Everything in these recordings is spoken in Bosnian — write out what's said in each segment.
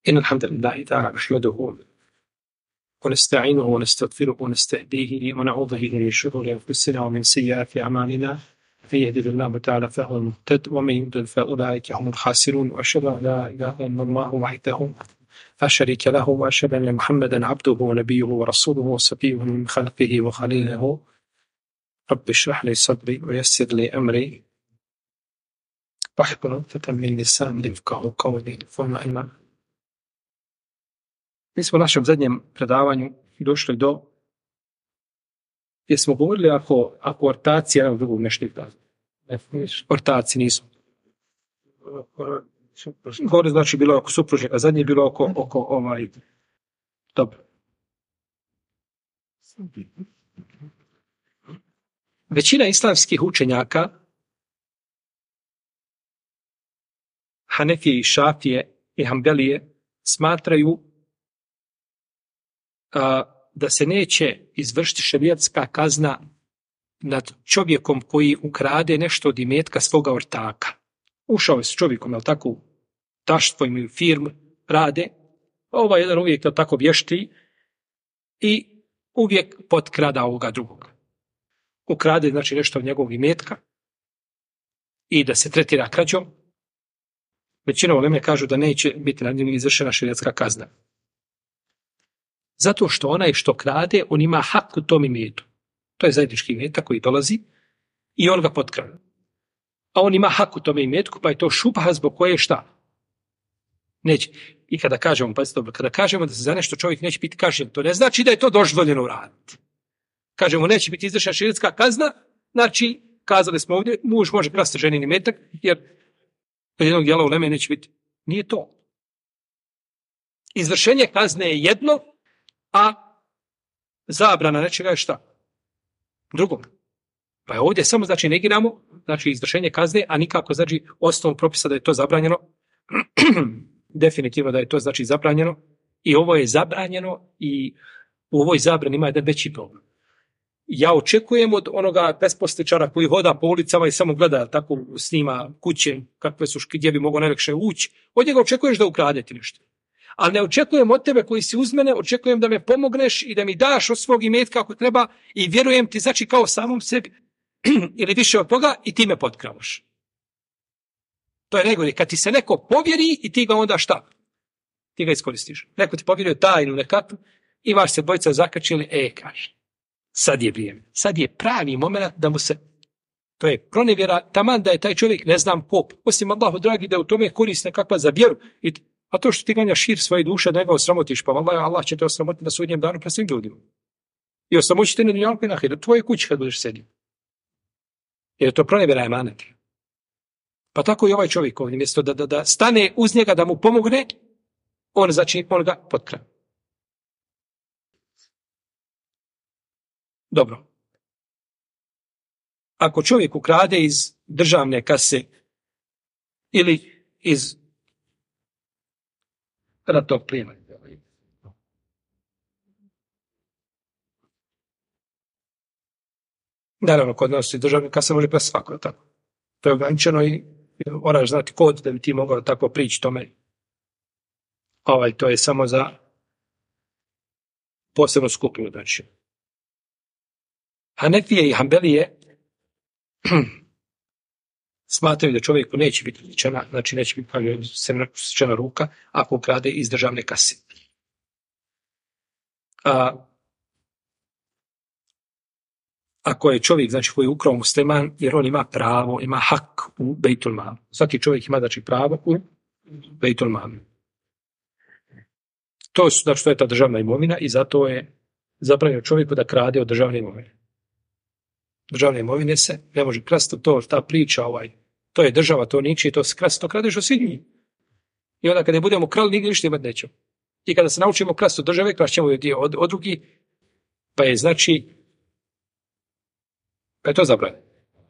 إن الحمد لله تعالى نحمده ونستعينه ونستغفره ونستهديه ونعوذ به من شرور أنفسنا ومن سيئات أعمالنا. من يهده الله تعالى فهو المهتد ومن يضلل فأولئك هم الخاسرون. وأشهد أن لا إله إلا الله وحده لا شريك له وأشهد أن محمدا عبده ونبيه ورسوله وصفيه من خلقه وخليله. رب اشرح لي صدري ويسر لي أمري واحلل عقدة من لساني يفقهوا قولي. ثم أما Mi smo u našem zadnjem predavanju došli do gdje smo govorili ako ortaci jedan drugog nešto da. Ortaci nisu. Gore znači bilo oko supružnika, zadnje je bilo oko dobro. Većina islamskih učenjaka, Hanefije i Šafije i Hambelije, smatraju da se neće izvršiti šerijatska kazna nad čovjekom koji ukrade nešto od imetka svoga ortaka. Ušao je s čovjekom, jel tako, u taštvo, imaju firmu, rade, ovaj jedan uvijek je tako vješti i uvijek potkrada ovoga drugog. Ukrade znači nešto od njegovog imetka i da se tretira krađom. Većina uleme kažu da neće biti nad njim izvršena šerijatska kazna. Zato što onaj što krade, on ima hak u tom imetu. To je zajednički imetak koji dolazi i on ga potkrade. A on ima hak u tom imetku, pa je to šubha zbog koje šta? Neće. I kada kažemo, pazite dobro, kada kažemo da se za nešto čovjek neće biti kažnjen, to ne znači da je to dozvoljeno uraditi. Kažemo neće biti izvršena šerijatska kazna, znači kazali smo ovdje, muž može krasti ženin imetak, jer od jednog dijela uleme neće biti. Nije to. Izvršenje kazne je jedno, a zabrana nečega je šta? Drugo. Pa je ovdje samo znači negiramo, znači izvršenje kazne, a nikako znači osnovom propisa da je to zabranjeno. Definitivno da je to znači zabranjeno. I ovo je zabranjeno i u ovoj zabrani ima jedan veći problem. Ja očekujem od onoga besposličara koji hoda po ulicama i samo gleda, tako snima kuće, kakve su, gdje bi mogao najlakše ući, od njega očekuješ da ukrade ti nešto. Ali ne očekujem od tebe koji si uz mene, očekujem da me pomogneš i da mi daš od svog imetka ako treba i vjerujem ti znači kao samom sebi ili više od toga i ti me potkravaš. To je najgore. Kad ti se neko povjeri i ti ga onda šta? Ti ga iskoristiš. Neko ti povjerio tajnu nekakvu i vaš se dvojica zakačili, kaže, sad je vrijeme. Sad je pravi moment da mu se, to je pronevjera, taman da je taj čovjek, ne znam pop, osim Allahu dragi da u tome koristi nekakva za vjeru. A to što ti ganjaš šir svoje duše, da ga osramotiš, pa Allah će te osramotiti na sudnjem danu pred svim ljudima. I osramoći te na dunjalku i na ahiretu, tvoje kuće kad budeš sedio. Jer to pronevjera emanet. Pa tako i ovaj čovjek ovdje, mjesto da stane uz njega, da mu pomogne, on ga potkrade. Dobro. Ako čovjek ukrade iz državne kase ili iz ratnog plijena. Naravno, kod nas i državne kase može presi svako, tako. To je ograničeno i moraš znati kod da bi ti mogao tako prići tome. To je samo za posebnu skupinu. Znači. Hanefije i Hambelije smatraju da čovjeku neće biti ličena, znači neće biti sečena ruka ako ukrade iz državne kase. Ako je čovjek, znači koji je ukrao musliman, jer on ima pravo, ima hak u Bejtul Mal. Svaki čovjek ima znači pravo u Bejtul Mal. To je ta državna imovina i zato je zabranjeno čovjeku da krade od državne imovine. Državne imovine se ne može krasti, ta priča, to je država, to niči, to se krasti, to kradeš od svih njih. I onda kada budemo krali, nigdje ništa imati nećemo. I kada se naučimo krasti od države, krašćemo od drugih, pa je to zabranjeno.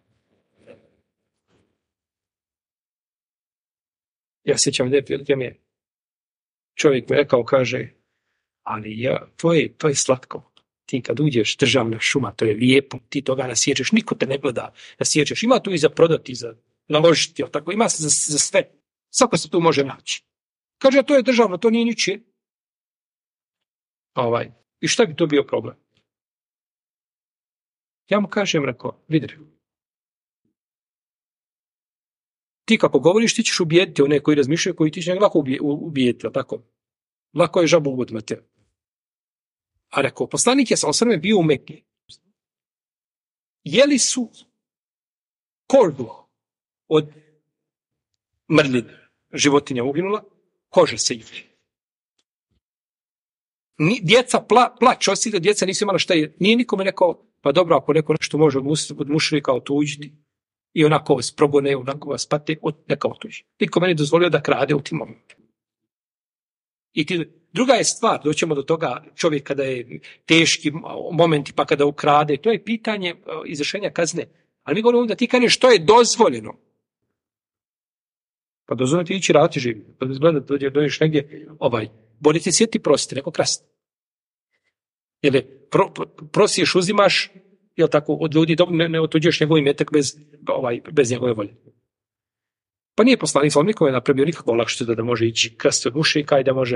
Ja sjećam da je čovjek mi rekao, kaže, ali to je slatko. Ti kad uđeš državna šuma, to je lijepo, ti toga nasjećeš, niko te ne gleda, nasjećeš, ima tu i za prodati, za naložiti, tako, ima se za sve. Svako se tu može naći. Kaže, to je državno, to nije ničije. I šta bi to bio problem? Ja mu kažem, rekao, vidi, ti kako govoriš, ti ćeš ubijediti one koji razmišljaju, koji ti će lako ubijediti, tako? Lako je žabu uboditi. A rekao, poslanik je sa osrme bio u Mekki. Jeli su kožu od mrljine, životinja uginula, koža se jeli. Djeca plaću, osjeti da djeca nisu imala šta je. Nije nikome rekao, pa dobro, ako neko nešto može od mušrika otuđiti i onako vas progone, onako vas pate, neka otuđi. Niko meni dozvolio da krade u tim momentima. Druga je stvar, doćemo do toga čovjek kada je teški momenti, pa kada ukrade, to je pitanje izvršenja kazne. Ali mi govorimo da ti kažeš što je dozvoljeno. Pa dozvoljeno ti ići raditi živi. Pa izgleda da dođeš negdje, bolje ti sjeti prositi, neko krasti. Jer prosiješ, uzimaš, jel tako, od ljudi, ne otuđeš njegov imetak bez njegove volje. Pa nije poslanik sallallahu nikome napravio nikakvo olakšicu da može ići krasti od mušrika i da može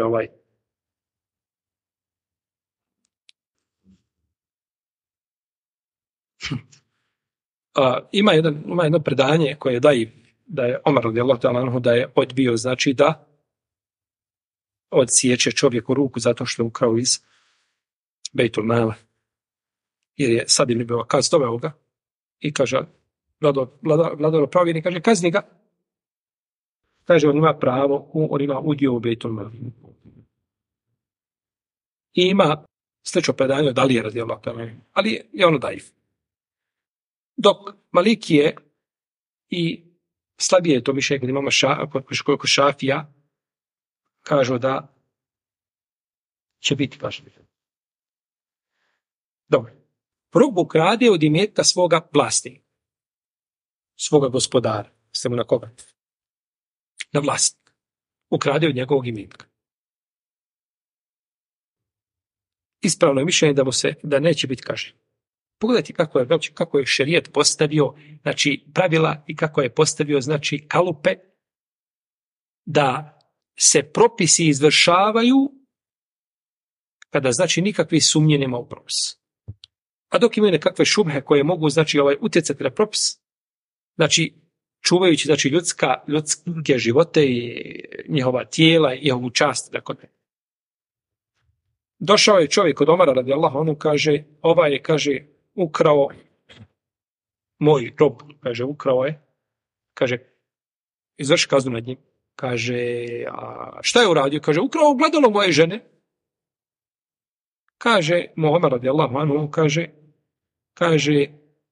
Ima jedno predanje koje da je Omar radijallahu ta'ala anhu da je odbio, znači da odsjeće čovjeku ruku zato što je ukrao iz Bejtul Mala. Jer je sad im bio kaz doveo ga i kaže, vladaro pravjednik, kaže, kazni ga. Kaže, on ima pravo, on ima udio u Bejtul Mala. I ima slično predanje od Alije radijallahu ta'ala, ali je ono daif. Dok Malikije i slabije je to mišljenje kad imamo kod Šafija, kažu da će biti kažnjen. Dobro. Rob ukrade od imetka svoga vlasnika, svoga gospodara. Ste mu na koga? Na vlasnika. Ukrade od njegovog imetka. Ispravno je mišljenje da neće biti kažnjen. Pogledajte kako je šerijat postavio, znači pravila i kako je postavio, znači kalupe da se propisi izvršavaju kada znači nikakve sumnje nema u propis. A dok imaju nekakve šubhe koje mogu znači utjecati na propis, znači čuvajući znači ljudske živote i njihova tijela i njihovu čast, dakle. Došao je čovjek od Omara radijallahu anhu, kaže, kaže, ukrao moj rob, kaže, ukrao je, kaže, izvrši kaznu nad njim, kaže, a šta je uradio? Kaže, ukrao ogledalo moje žene. Kaže, Omar radijallahu anhu, kaže,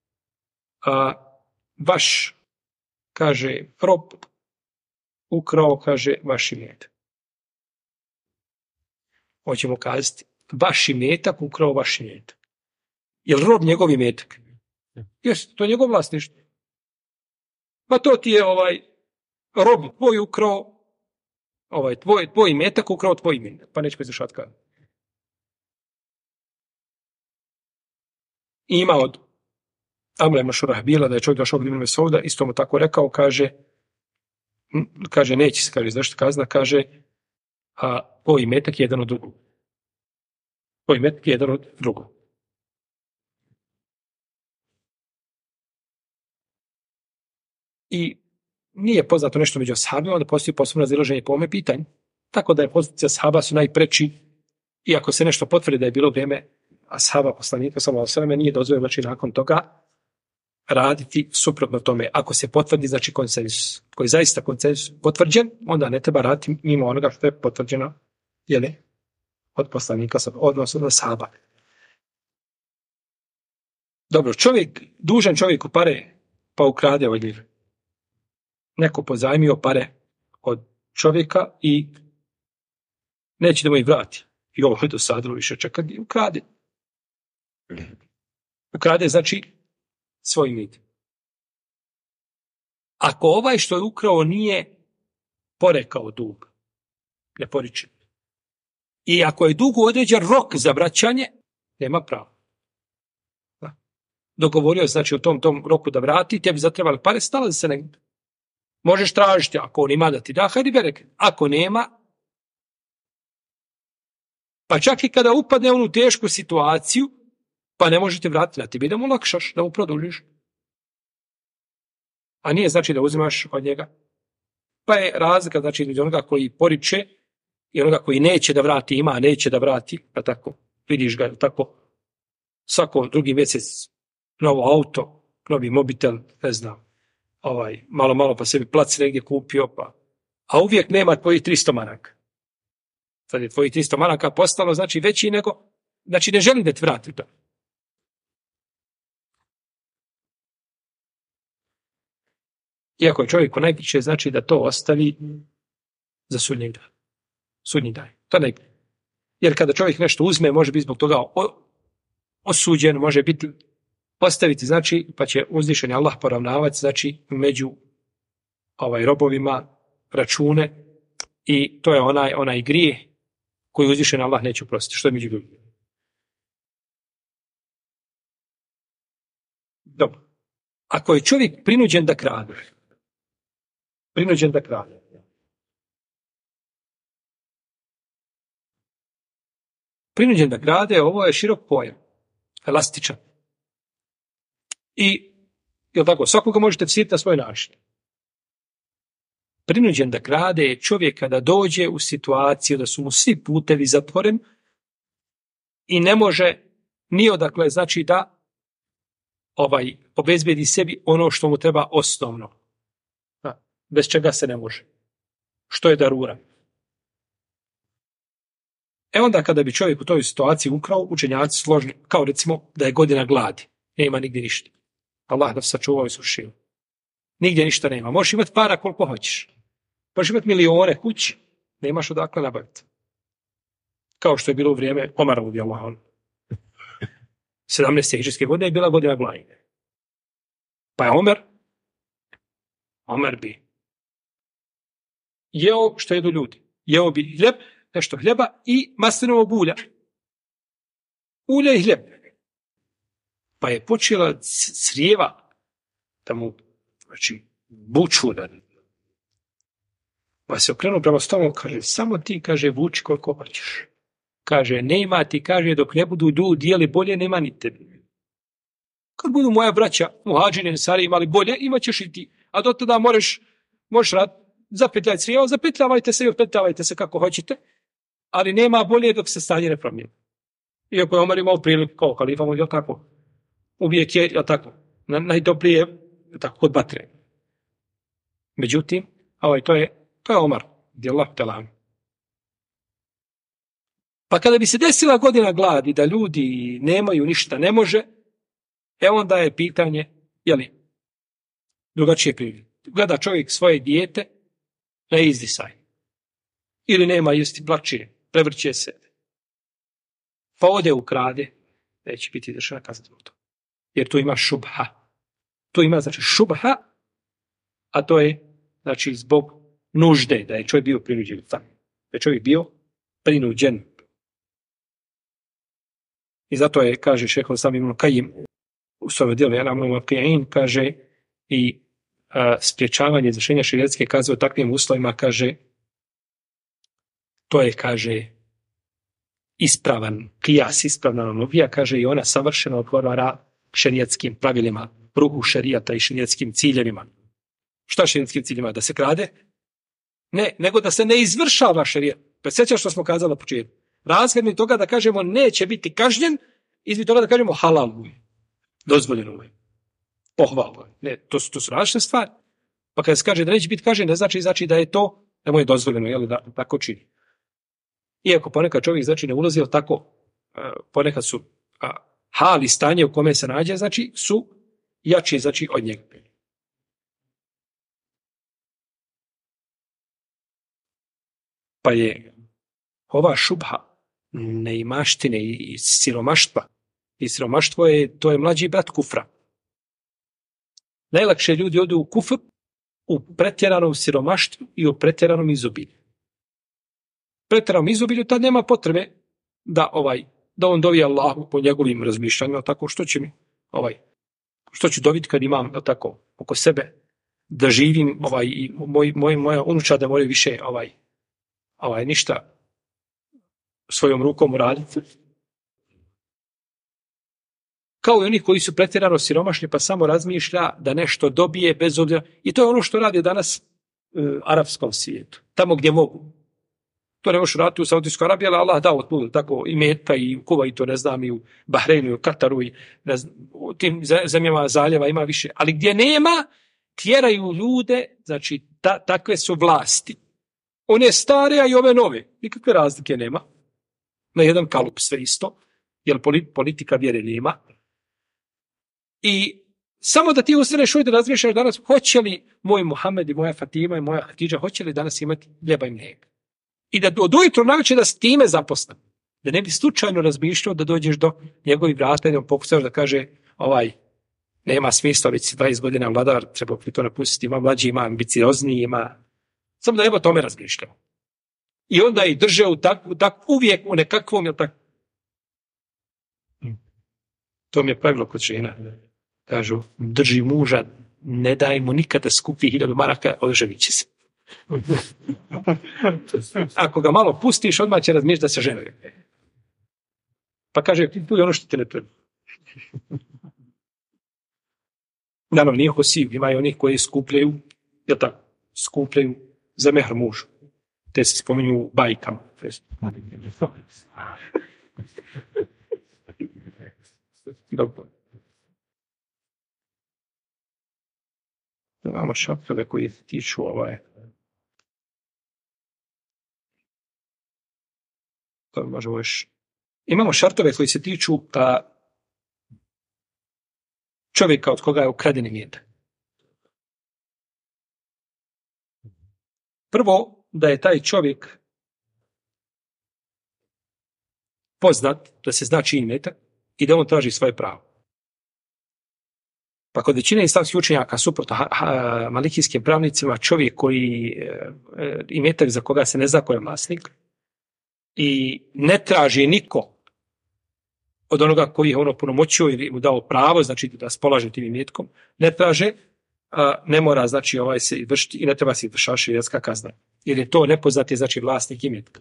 vaš, kaže, rob ukrao, kaže, vaš imetak. Hoćemo kazati, vaš imetak ukrao vaš imetak. Je li rob njegov imetak? Jeste, to je njegov vlasništvo. Pa to ti je rob tvoj ukrao, tvoj imetak ukrao tvoj imetak, pa neće izvršati kaznu. Ima od Amra ibn Šurahbila da je čovjek došao od Ibn Mesouda, isto mu tako rekao, kaže, neće se, kaže, izvršiti kazna, kaže, a tvoj imetak je jedan od drugog. Tvoj imetak je jedan od drugog. I nije poznato nešto među ashabima, da postoji posebno razilaženje po ovome pitanju. Tako da je pozicija ashaba su najpreči, i ako se nešto potvrdi da je bilo vrijeme ashaba poslanika sallallahu alejhi ve selleme, nije dozvoljeno znači nakon toga raditi suprotno tome. Ako se potvrdi znači konsenzus, koji je zaista konsenzus potvrđen, onda ne treba raditi mimo onoga što je potvrđeno od poslanika, odnosno od ashaba. Dobro, dužan čovjeku pare, pa ukrade od njih. Neko pozajmio pare od čovjeka i neće da mu ih vrati. I ovo je dosadilo više čekati i ukrade. Ukrade znači svoj mit. Ako ovaj što je ukrao nije porekao dug, ne poriče. I ako je dugu određen rok za vraćanje, nema pravo. Dogovorio znači u tom roku da vrati, tebi zatrebali pare, stala se negdje. Možeš tražiti, ako on ima da ti da, hajde berek. Ako nema, Pa čak i kada upadne u onu tešku situaciju, pa ne možete vratiti na tebi da mu olakšaš, da mu produžiš. A nije znači da uzimaš od njega. Pa je razlika znači između onoga koji poriče i onoga koji neće da vrati, ima, neće da vrati, pa tako, vidiš ga, tako, svako drugi mjesec novo auto, novi mobitel, ne znam, malo pa sebi plac negdje kupio, pa, a uvijek nema tvojih 300 maraka. Sad je tvojih 300 maraka postalo, znači veći nego, znači ne želi da ti vrati to. Iako je čovjeku najpriče, znači da to ostavi za sudnji dan. To najpriče. Jer kada čovjek nešto uzme, može biti zbog toga osuđen, može biti postaviti, znači, pa će uzvišeni Allah poravnavati, znači, među robovima račune i to je onaj grijeh koji uzvišeni Allah neće oprostiti. Što je među ljudima? Dobro. Ako je čovjek prinuđen da krade, ovo je širok pojam, elastičan. I, jel tako, svakoga možete vsiriti na svoj način. Prinuđen da krade je čovjek kada dođe u situaciju da su mu svi putevi zatvoreni i ne može ni odakle, znači da obezbedi sebi ono što mu treba osnovno. Bez čega se ne može. Što je darura. Onda kada bi čovjek u toj situaciji ukrao, učenjaci složni, kao recimo da je godina gladi. Nema nigdje ništa. Allah da sačuvao i sušio. Nigdje ništa nema. Možeš imati para koliko hoćeš. Možeš imati milione kući. Nemaš odakle nabaviti. Kao što je bilo u vrijeme Omara radijallahu anhu. 17. hidžrijske godine je bila godina gladi. Pa je Omer bi jeo što jedu ljudi. Jeo bi hljeb, nešto hljeba i maslinovog ulja. Ulje i hljeb. Pa je počela crijeva da mu, znači, buču. Pa se okrenuo prema stolu, kaže, samo ti, kaže, vuči koliko hoćeš. Kaže, nema ti, kaže, dok ne budu ljudi jeli bolje, nema ni tebi. Kad budu moja braća, muhadžini, ensari imali bolje, imat ćeš i ti. A do tada možeš raditi, zapetljati crijeva, zapetljavajte se i opetljavajte se kako hoćete, ali nema bolje dok se stanje ne promijeni. Iako je Omer imao priliku kao kalifa, je tako? Uvijek je tako, najdobrije tako kod batre. Međutim, to je Omar, radijallahu ta'ala anhu. Pa kada bi se desila godina gladi da ljudi nemaju ništa, ne može, onda je pitanje, drugačije prilike. Gleda čovjek svoje dijete na izdisaj. Ili nema jesti, plače, prevrće se. Pa ode ukrade, neće biti izvršena kazna zbog toga. Jer tu ima šubha. Tu ima, znači, šubha, a to je, znači, zbog nužde, da je čovjek bio prinuđen. Da je čovjek bio prinuđen. I zato je, kaže šejh sam Ibn Kajim, u svome dijelu kaže i spriječavanje izvršenja šerijatske kazne u takvim uslovima, kaže, to je, kaže, ispravan kijas, ispravna analogija, kaže, i ona savršeno odgovara šerijatskim pravilima, ruhu šerijata i šerijatskim ciljevima. Šta šerijatskim ciljevima? Da se krade? Ne, nego da se ne izvršava šerijat. Pa sjećaš što smo kazali na početku. Razgled mi toga da kažemo neće biti kažnjen, između toga da kažemo halal mu je, dozvoljeno mu je, pohvalno je. Ne, to su različite stvari. Pa kada se kaže da neće biti kažnjen, ne znači da je to, da mu je dozvoljeno, da tako čini. Iako ponekad čovjek, znači, ne ulazi, tako, ponekad su hal i stanje u kome se nađe, znači, su jači, znači, od njega. Pa je ova šubha neimaštine i siromaštva. I siromaštvo to je mlađi brat kufra. Najlakše ljudi odu u kufr u pretjeranom siromaštvu i u pretjeranom izobilju. Pretjeranom izobilju tad nema potrebe da on dovi Allahu po njegovim razmišljanjima, tako što što ću dobiti kad imam tako oko sebe da živim i moja unučad da moraju više ništa svojom rukom uraditi. Kao i oni koji su pretjerano siromašni pa samo razmišlja da nešto dobije bez obzira. I to je ono što radi danas arapskom svijetu. Tamo gdje mogu. To ne možeš raditi u Saudijskoj Arabiji, ali Allah dao tu tako i Meta i u Kuvajtu, ne znam, i u Bahreinu, i u Kataru, i u tim zemljama zaljeva ima više. Ali gdje nema, tjeraju ljude, znači takve su vlasti. One stare, a i ove nove. Nikakve razlike nema. Na jedan kalup sve isto, jer politika vjere nema. I samo da ti ustaneš ovdje da razmišljaš danas, hoće li moj Muhammed i moja Fatima i moja Hatidža, hoće li danas imati hljeba i mlijeka? I da od ujutro navečer da s time zaposlen. Da ne bi slučajno razmišljao da dođeš do njegovih vrata i da pokušaš da kaže nema smisla, već si 20 godina vladar, treba bi to napustiti, ima mlađi, ima ambiciozniji, ima... Samo da ne bi o tome razmišljao. I onda i drže uvijek u nekakvom, jel tako? To mi je pravilo kod žena. Kažu, drži muža, ne daj mu nikada skupi 1000 maraka, održavit će se. Ako ga malo pustiš, odmah će razmišljati da se žene. Pa kaže, tu je ono što ti ne treba. Naravno, nije oko siju. Ima i onih koji skupljaju, jel tako, skupljaju za mehr mužu. Te se spominju bajkama. Dobro. Imamo šaptove koji tiču to možemo još. Imamo šartove koji se tiču čovjeka od koga je ukraden imetak. Prvo, da je taj čovjek poznat, da se zna čiji imetak i da on traži svoje pravo. Pa kod većine islamskih učenjaka suprotno malikijskim pravnicima, čovjek koji imetak za koga se ne zna ko je vlasnik i ne traži niko od onoga koji je ono punomoćio ili mu dao pravo, znači da raspolaže tim imetkom, ne traže, ne mora znači se izvršiti i ne treba se izvršavati šerijatska kazna. Jer je to nepoznati znači vlasnik imetka.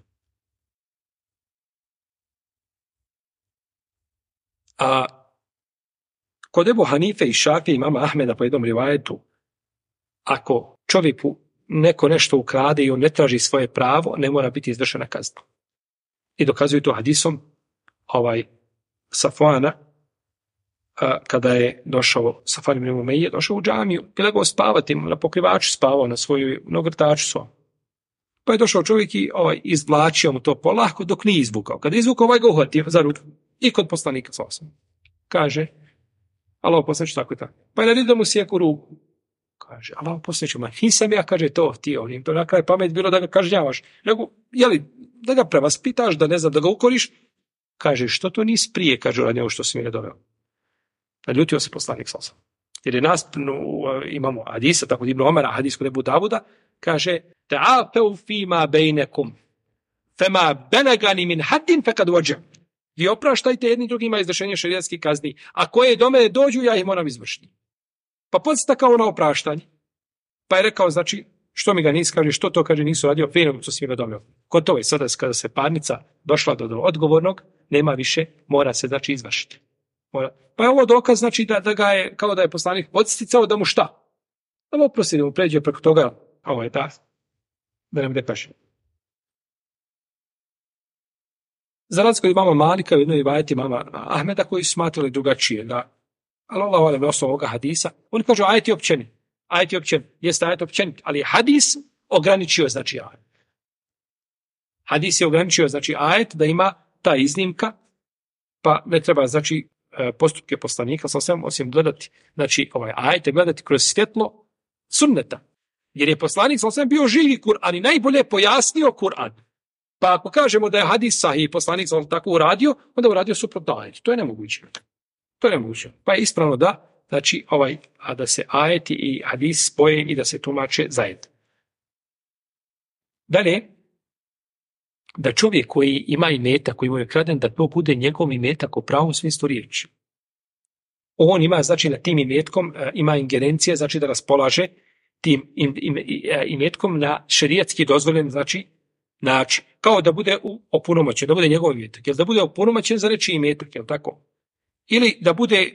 Kod Ebu Hanife i Šafije i imama Ahmeda po jednom rivajetu, ako čovjeku neko nešto ukrade i on ne traži svoje pravo, ne mora biti izvršena kazna. I dokazuju to hadisom Safvana, kada je došao Safvan ibn Umeije, došao u džamiju i legao spavati, na pokrivaču spavao na svojoj nogrtaču svom. Pa je došao čovjek i izvlačio mu to polako dok nije izvukao. Kada je izvukao, ga uhvatio za ruku. I kod poslanika sasvim. Kaže, Allah poslanić tako i tako. Pa je naredio da mu sjeku ruku. Kaže, Allah poslanić, nisam ja, kaže, to htio. Im to na kraj pamet bilo da ga kažnjavaš. Nego, da ga prevaspitaš, da ne znam, da ga ukoriš. Kaže, što to nisi prije, kaže, radi ovo što si mi ne doveo. Naljutio se poslanik sasvim. Jer je nas, imamo hadisa, tako Ibn Omara, hadis kod Ebu Davuda, kaže, ta'afeu fima bejnekum, fema benagani min haddin fekad vođem. Vi opraštajte jedni drugima izvršenje šerijatskih kazni, a koje do mene dođu, ja ih moram izvršiti. Pa podsjeta kao na opraštanje. Pa je rekao, znači, što mi ga nisi, kaže, što to, kaže, nisu radio, prije nego što si mi ga doveo. Kod toga je sada, kada se parnica došla do odgovornog, nema više, mora se, znači, izvršiti. Pa je ovo dokaz, znači, da ga je, kao da je poslanik podsticao da mu šta? Da mu oprosti, da mu pređe preko toga, ovo je da ne bude kažen. Za razliku od imama Malika, u jednoj rivajeti imama Ahmeda, koji su smatrali drugačije, ali Allah na osnovu ovoga hadisa, oni kažu ajet je općenit. Ajet je općenit, jeste ajet općenit, ali je hadis ograničio, znači ajet. Hadis je ograničio, znači ajet, da ima ta iznimka, pa ne treba, znači, postupke poslanika, osim gledati, znači, ajet gledati kroz svjetlo sunneta. Jer je poslanik bio živi Kur'an i najbolje pojasnio Kur'an. Pa ako kažemo da je hadis sahih i poslanik tako uradio, onda uradio suprotno ajetu. To je nemoguće. Pa je ispravno da, znači, a da se ajeti i hadis spoje i da se tumače zajedno. Dalje, da čovjek koji ima imetak, koji mu je kraden, da to bude njegov imetak u pravom smislu riječi. On ima, znači, na tim imetkom ima ingerencije, znači da raspolaže tim imetkom na šerijatski dozvoljen, znači, način. Kao da bude opunomoćen, da bude njegov imetak. Jel da bude opunomoćen za nečiji imetak, jel tako? Ili da bude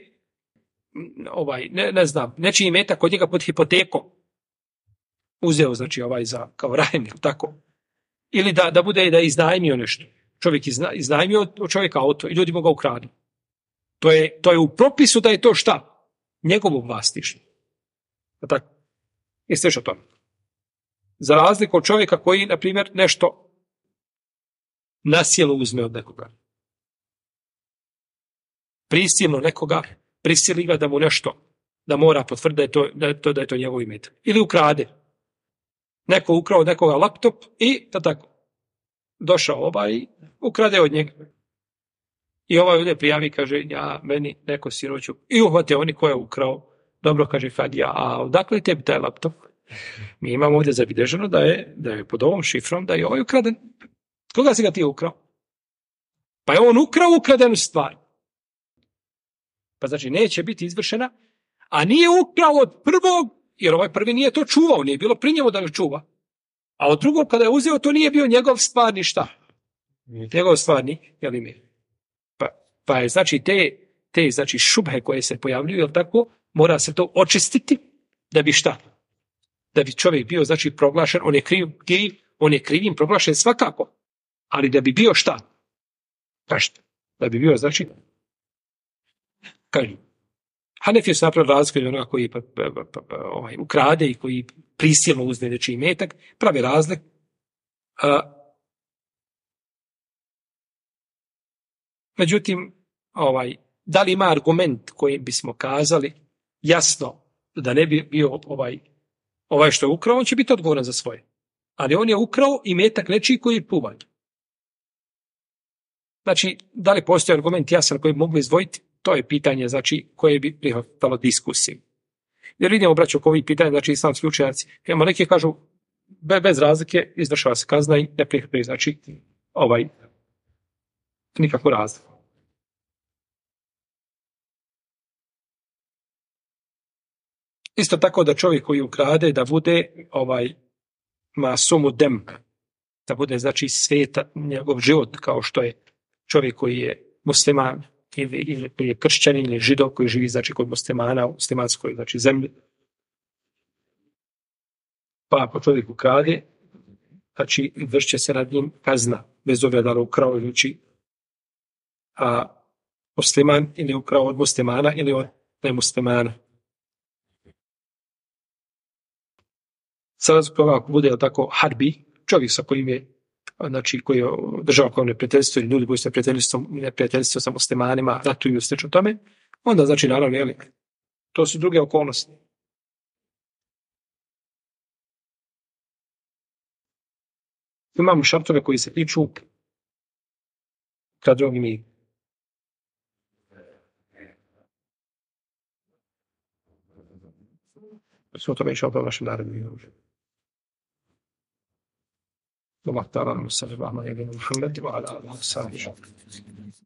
ne znam, nečiji imetak od njega pod hipotekom uzeo, znači za kao rajem, jel tako? Ili da bude da je iznajmio nešto. Čovjek iznajmio od čovjeka auto i ljudi mu ga ukradu. To je u propisu da je to šta? Njegovo vlasništvo. Tako? Jeste što to? Za razliku od čovjeka koji, na primjer, nešto nasjelo uzme od nekoga. Prisilno nekoga, prisili ga da mu nešto, da mora potvrditi da je to njegov imetak. Ili ukrade. Neko ukrao od nekoga laptop i tako. Došao i ukrade od njega. I ovdje prijavi, kaže, meni neko sinoću. I uhvate oni ko je ukrao. Dobro, kaže Fadija, a odakle tebi taj laptop? Mi imamo ovdje zabilježeno da je pod ovom šifrom, da je ovaj ukraden. Koga si ga ti ukrao? Pa je on ukrao ukradenu stvar. Pa znači neće biti izvršena, a nije ukrao od prvog, jer ovaj prvi nije to čuvao, nije bilo pri njemu da ga čuva. A od drugog kada je uzeo, to nije bio njegov stvarni šta? Njegov stvarni, jel ime? Pa je znači te znači šubhe koje se pojavljuju, jel tako, mora se to očistiti da bi šta? Da bi čovjek bio znači proglašen, on je krivim proglašen svakako, ali da bi bio šta? Kažete, da bi bio znači kažem, Hanefije su napravili razliku od onoga koji ukrade i koji prisilno uzme nečiji imetak, pravi razlik. Međutim, da li ima argument koji bismo kazali jasno da ne bi bio ovaj što je ukrao, on će biti odgovoran za svoje. Ali on je ukrao imetak nečiji koji je puvan. Znači, da li postoji argument jasan koji bi mogli izdvojiti? To je pitanje, znači, koje bi prihvatalo diskusiju. Jer vidimo, braćo, oko ovih pitanja, znači, islamski učenjaci, imamo neki kažu, bez razlike, izvršava se kazna i ne prihvataju, znači, nikakvu razliku. Isto tako da čovjek koji ukrade, da bude, masumu dem, da bude, znači, sveta njegov život, kao što je čovjek koji je musliman, ili koji je kršćanin ili židov koji živi znači kod muslimana u muslimanskoj znači zemlji. Pa ako čovjek ukrade, znači vršće se nad njim kazna, bez obzira da li ukrao ili musliman ili ukrao od muslimana ili od nemuslimana. Sada toga ako bude tako harbi, čovjek sa kojim je znači koji je država kao neprijateljstvo ili ljudi koji su neprijateljstvo sa muslimanima, ratuju i slično tome, onda znači naravno, to su druge okolnosti. Imamo šartove koji se tiču kad drugim i smo tome išao po našem narodu. الله تعالى صلى الله عليه وسلم وعلى آله وصحبه